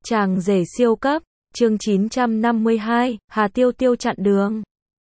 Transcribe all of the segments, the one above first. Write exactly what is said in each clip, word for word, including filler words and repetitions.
Chàng rể siêu cấp, chương chín trăm năm mươi hai, Hà Tiêu Tiêu chặn đường.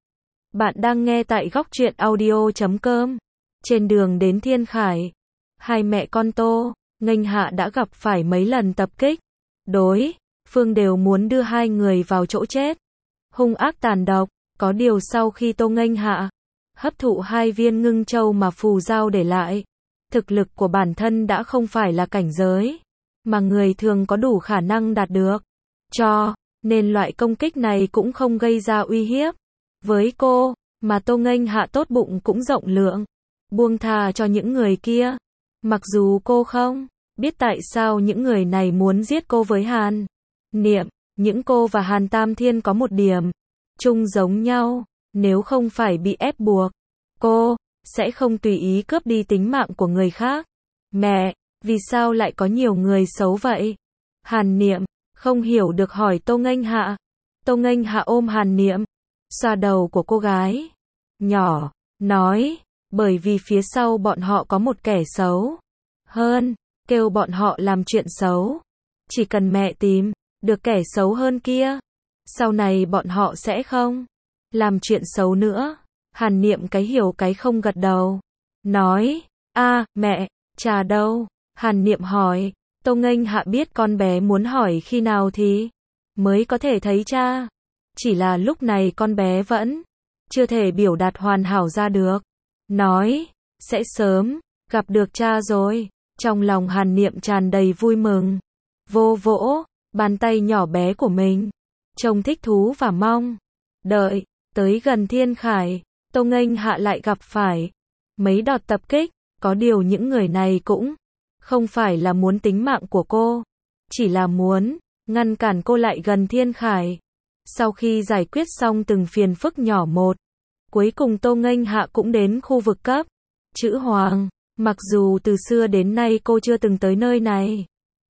Bạn đang nghe tại góc truyện audio chấm com. Trên đường đến Thiên Khải, hai mẹ con Tô, Nghênh Hạ đã gặp phải mấy lần tập kích. Đối phương đều muốn đưa hai người vào chỗ chết. Hung ác tàn độc, có điều sau khi Tô Nghênh Hạ hấp thụ hai viên ngưng châu mà phù giao để lại, thực lực của bản thân đã không phải là cảnh giới mà người thường có đủ khả năng đạt được. Cho nên loại công kích này cũng không gây ra uy hiếp với cô, mà Tô Nghênh Hạ tốt bụng cũng rộng lượng, buông tha cho những người kia. Mặc dù cô không biết tại sao những người này muốn giết cô với Hàn Niệm, những cô và Hàn Tam Thiên có một điểm chung giống nhau, nếu không phải bị ép buộc, cô sẽ không tùy ý cướp đi tính mạng của người khác. Mẹ, vì sao lại có nhiều người xấu vậy? Hàn Niệm không hiểu được hỏi Tô Nghênh Hạ. Tô Nghênh Hạ ôm Hàn Niệm, xoa đầu của cô gái nhỏ, nói, bởi vì phía sau bọn họ có một kẻ xấu hơn, kêu bọn họ làm chuyện xấu. Chỉ cần mẹ tìm được kẻ xấu hơn kia, sau này bọn họ sẽ không làm chuyện xấu nữa. Hàn Niệm cái hiểu cái không gật đầu, nói, a mẹ, cha đâu? Hàn Niệm hỏi. Tô Nghênh Hạ biết con bé muốn hỏi khi nào thì mới có thể thấy cha. Chỉ là lúc này con bé vẫn chưa thể biểu đạt hoàn hảo ra được. Nói, sẽ sớm gặp được cha rồi. Trong lòng Hàn Niệm tràn đầy vui mừng, vô vỗ bàn tay nhỏ bé của mình, trông thích thú và mong đợi. Tới gần Thiên Khải, Tô Nghênh Hạ lại gặp phải mấy đợt tập kích, có điều những người này cũng không phải là muốn tính mạng của cô, chỉ là muốn ngăn cản cô lại gần Thiên Khải. Sau khi giải quyết xong từng phiền phức nhỏ một, cuối cùng Tô Nghênh Hạ cũng đến khu vực cấp chữ Hoàng. Mặc dù từ xưa đến nay cô chưa từng tới nơi này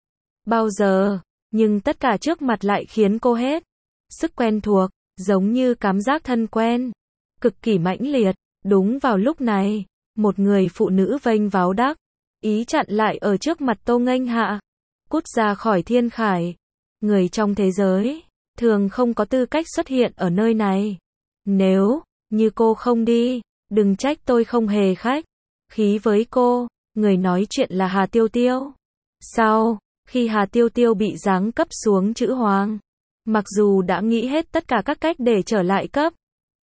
bao giờ, nhưng tất cả trước mặt lại khiến cô hết sức quen thuộc, giống như cảm giác thân quen, cực kỳ mãnh liệt. Đúng vào lúc này, một người phụ nữ vênh váo đắc ý chặn lại ở trước mặt Tô Nghênh Hạ. Cút ra khỏi Thiên Khải. Người trong thế giới thường không có tư cách xuất hiện ở nơi này. Nếu như cô không đi, đừng trách tôi không hề khách khí với cô. Người nói chuyện là Hà Tiêu Tiêu. Sau khi Hà Tiêu Tiêu bị giáng cấp xuống chữ Hoàng, mặc dù đã nghĩ hết tất cả các cách để trở lại cấp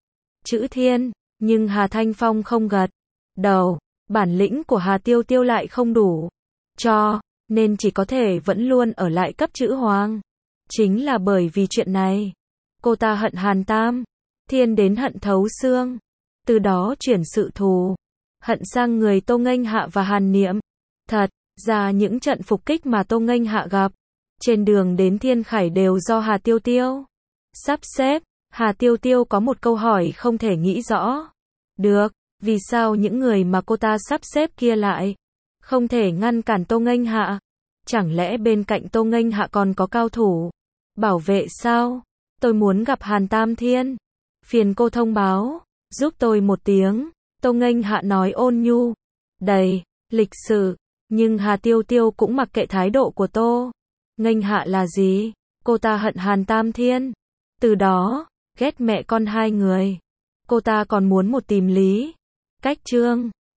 chữ Thiên, nhưng Hà Thanh Phong không gật đầu. Bản lĩnh của Hà Tiêu Tiêu lại không đủ, cho nên chỉ có thể vẫn luôn ở lại cấp chữ Hoàng. Chính là bởi vì chuyện này, cô ta hận Hàn Tam Thiên đến hận thấu xương, từ đó chuyển sự thù hận sang người Tô Nghênh Hạ và Hàn Niệm. Thật ra những trận phục kích mà Tô Nghênh Hạ gặp trên đường đến Thiên Khải đều do Hà Tiêu Tiêu sắp xếp. Hà Tiêu Tiêu có một câu hỏi không thể nghĩ rõ được, vì sao những người mà cô ta sắp xếp kia lại không thể ngăn cản Tô Nghênh Hạ? Chẳng lẽ bên cạnh Tô Nghênh Hạ còn có cao thủ bảo vệ sao? Tôi muốn gặp Hàn Tam Thiên, phiền cô thông báo giúp tôi một tiếng. Tô Nghênh Hạ nói ôn nhu, đầy lịch sự, nhưng Hà Tiêu Tiêu cũng mặc kệ thái độ của Tô Nghênh Hạ là gì. Cô ta hận Hàn Tam Thiên, từ đó ghét mẹ con hai người. Cô ta còn muốn một tìm lý cách trương